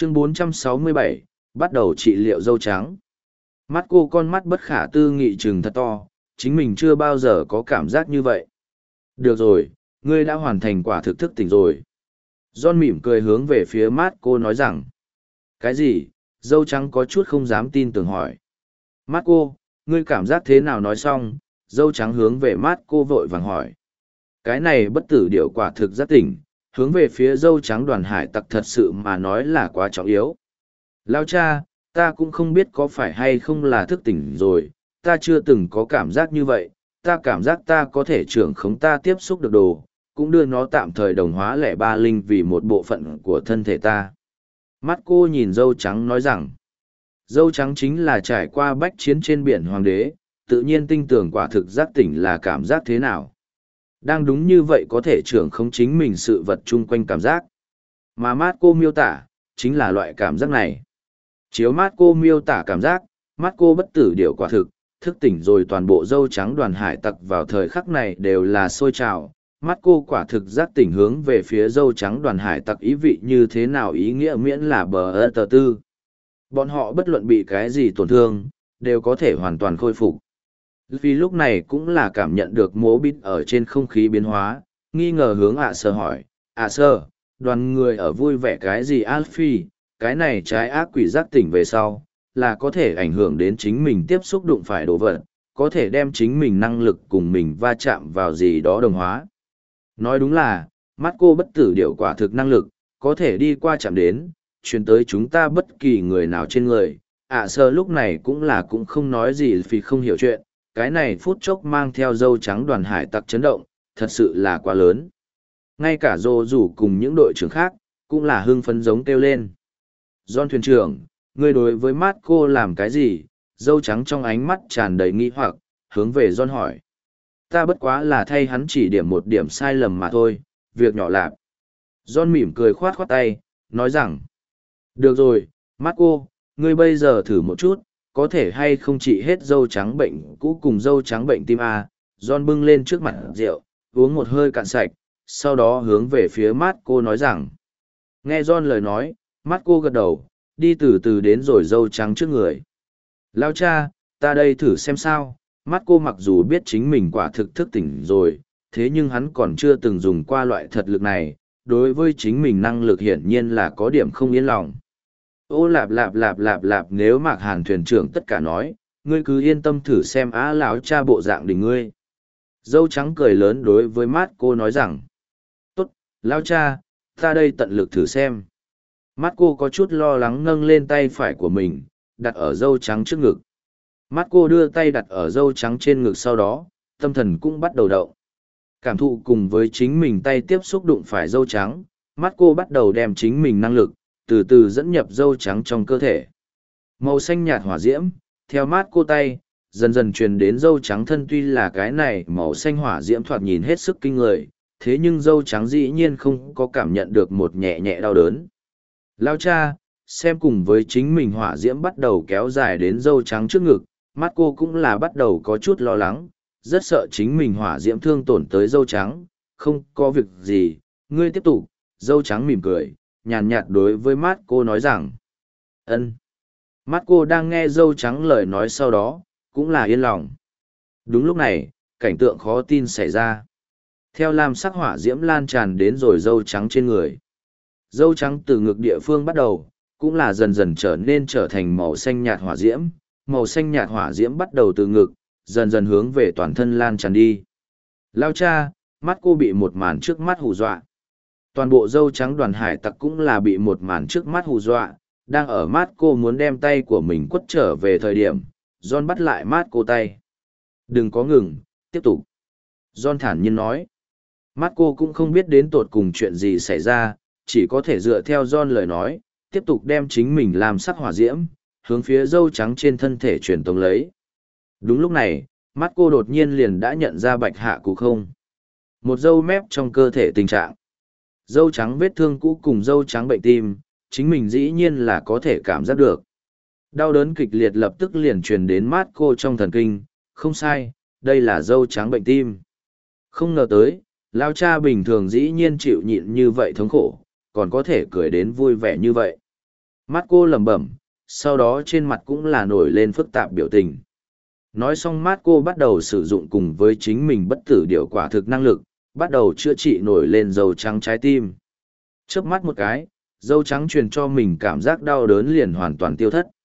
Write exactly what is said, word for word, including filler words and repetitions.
Chương bốn trăm sáu mươi bảy, bắt đầu trị liệu dâu trắng. Mắt cô con mắt bất khả tư nghị trừng thật to, chính mình chưa bao giờ có cảm giác như vậy. Được rồi, ngươi đã hoàn thành quả thực thức tỉnh rồi. John mỉm cười hướng về phía mắt cô nói rằng. Cái gì? Dâu trắng có chút không dám tin tưởng hỏi. Mắt cô, ngươi cảm giác thế nào nói xong, dâu trắng hướng về mắt cô vội vàng hỏi. Cái này bất tử điệu quả thực giác tỉnh, hướng về phía dâu trắng đoàn hải tặc thật sự mà nói là quá trọng yếu. Lao cha, ta cũng không biết có phải hay không là thức tỉnh rồi, ta chưa từng có cảm giác như vậy, ta cảm giác ta có thể trưởng khống ta tiếp xúc được đồ, cũng đưa nó tạm thời đồng hóa lẻ ba linh vì một bộ phận của thân thể ta. Mắt cô nhìn dâu trắng nói rằng, dâu trắng chính là trải qua bách chiến trên biển hoàng đế, tự nhiên tin tưởng quả thực giác tỉnh là cảm giác thế nào. Đang đúng như vậy có thể trưởng khống chính mình sự vật chung quanh cảm giác. Mà mắt cô miêu tả, chính là loại cảm giác này. Chiếu mắt cô miêu tả cảm giác, mắt cô bất tử điều quả thực, thức tỉnh rồi toàn bộ dâu trắng đoàn hải tặc vào thời khắc này đều là sôi trào. Mắt cô quả thực giác tỉnh hướng về phía dâu trắng đoàn hải tặc ý vị như thế nào ý nghĩa miễn là bờ ơ tờ tư. Bọn họ bất luận bị cái gì tổn thương, đều có thể hoàn toàn khôi phục. Vì lúc này cũng là cảm nhận được mố bít ở trên không khí biến hóa, nghi ngờ hướng ạ sơ hỏi, ạ sơ, đoàn người ở vui vẻ cái gì Alfie, cái này trái ác quỷ giác tỉnh về sau, là có thể ảnh hưởng đến chính mình tiếp xúc đụng phải đồ vật, có thể đem chính mình năng lực cùng mình va chạm vào gì đó đồng hóa. Nói đúng là, mắt cô bất tử điệu quả thực năng lực, có thể đi qua chạm đến, truyền tới chúng ta bất kỳ người nào trên người. ạ sơ lúc này cũng là cũng không nói gì vì không hiểu chuyện, cái này phút chốc mang theo dâu trắng đoàn hải tặc chấn động, thật sự là quá lớn. Ngay cả Dô rủ cùng những đội trưởng khác, cũng là hưng phấn giống kêu lên. John thuyền trưởng, ngươi đối với mắt cô làm cái gì? Dâu trắng trong ánh mắt tràn đầy nghi hoặc, hướng về John hỏi. Ta bất quá là thay hắn chỉ điểm một điểm sai lầm mà thôi, việc nhỏ lạp. John mỉm cười khoát khoát tay, nói rằng. Được rồi, mắt cô, ngươi bây giờ thử một chút, có thể hay không trị hết dâu trắng bệnh cũ cùng dâu trắng bệnh tim A. John bưng lên trước mặt rượu, uống một hơi cạn sạch, sau đó hướng về phía mắt cô nói rằng. Nghe John lời nói, mắt cô gật đầu, đi từ từ đến rồi dâu trắng trước người. Lao cha, ta đây thử xem sao, mắt cô mặc dù biết chính mình quả thực thức tỉnh rồi, thế nhưng hắn còn chưa từng dùng qua loại thật lực này, đối với chính mình năng lực hiển nhiên là có điểm không yên lòng. Ô lạp lạp lạp lạp lạp nếu Mạc Hàn thuyền trưởng tất cả nói, ngươi cứ yên tâm thử xem á lão cha bộ dạng đình ngươi. Dâu trắng cười lớn đối với mắt cô nói rằng, tốt, lão cha, ta đây tận lực thử xem. Mắt cô có chút lo lắng nâng lên tay phải của mình, đặt ở dâu trắng trước ngực. Mắt cô đưa tay đặt ở dâu trắng trên ngực sau đó, tâm thần cũng bắt đầu động. Cảm thụ cùng với chính mình tay tiếp xúc đụng phải dâu trắng, mắt cô bắt đầu đem chính mình năng lực, từ từ dẫn nhập dâu trắng trong cơ thể. Màu xanh nhạt hỏa diễm, theo mắt cô tay, dần dần truyền đến dâu trắng thân tuy là cái này màu xanh hỏa diễm thoạt nhìn hết sức kinh người, thế nhưng dâu trắng dĩ nhiên không có cảm nhận được một nhẹ nhẹ đau đớn. Lao cha, xem cùng với chính mình hỏa diễm bắt đầu kéo dài đến dâu trắng trước ngực, mắt cô cũng là bắt đầu có chút lo lắng, rất sợ chính mình hỏa diễm thương tổn tới dâu trắng, không có việc gì, ngươi tiếp tục, dâu trắng mỉm cười, nhàn nhạt đối với mắt cô nói rằng, ân. Mắt cô đang nghe dâu trắng lời nói sau đó, cũng là yên lòng. Đúng lúc này, cảnh tượng khó tin xảy ra. Theo lam sắc hỏa diễm lan tràn đến rồi dâu trắng trên người. Dâu trắng từ ngực địa phương bắt đầu, cũng là dần dần trở nên trở thành màu xanh nhạt hỏa diễm. Màu xanh nhạt hỏa diễm bắt đầu từ ngực, dần dần hướng về toàn thân lan tràn đi. Lao cha, mắt cô bị một màn trước mắt hù dọa. Toàn bộ dâu trắng đoàn hải tặc cũng là bị một màn trước mắt hù dọa, đang ở mắt cô muốn đem tay của mình quất trở về thời điểm, John bắt lại mắt cô tay. Đừng có ngừng, tiếp tục. John thản nhiên nói. Mắt cô cũng không biết đến tột cùng chuyện gì xảy ra, chỉ có thể dựa theo John lời nói, tiếp tục đem chính mình làm sắc hỏa diễm, hướng phía dâu trắng trên thân thể truyền tống lấy. Đúng lúc này, mắt cô đột nhiên liền đã nhận ra bạch hạ cú không. Một dâu mép trong cơ thể tình trạng. Dâu trắng vết thương cũ cùng dâu trắng bệnh tim, chính mình dĩ nhiên là có thể cảm giác được. Đau đớn kịch liệt lập tức liền truyền đến mắt cô trong thần kinh, không sai, đây là dâu trắng bệnh tim. Không ngờ tới, lao cha bình thường dĩ nhiên chịu nhịn như vậy thống khổ, còn có thể cười đến vui vẻ như vậy. Mắt cô lẩm bẩm, sau đó trên mặt cũng là nổi lên phức tạp biểu tình. Nói xong mắt cô bắt đầu sử dụng cùng với chính mình bất tử điệu quả thực năng lực, bắt đầu chữa trị nổi lên dâu trắng trái tim. Chớp mắt một cái, dâu trắng truyền cho mình cảm giác đau đớn liền hoàn toàn tiêu thất.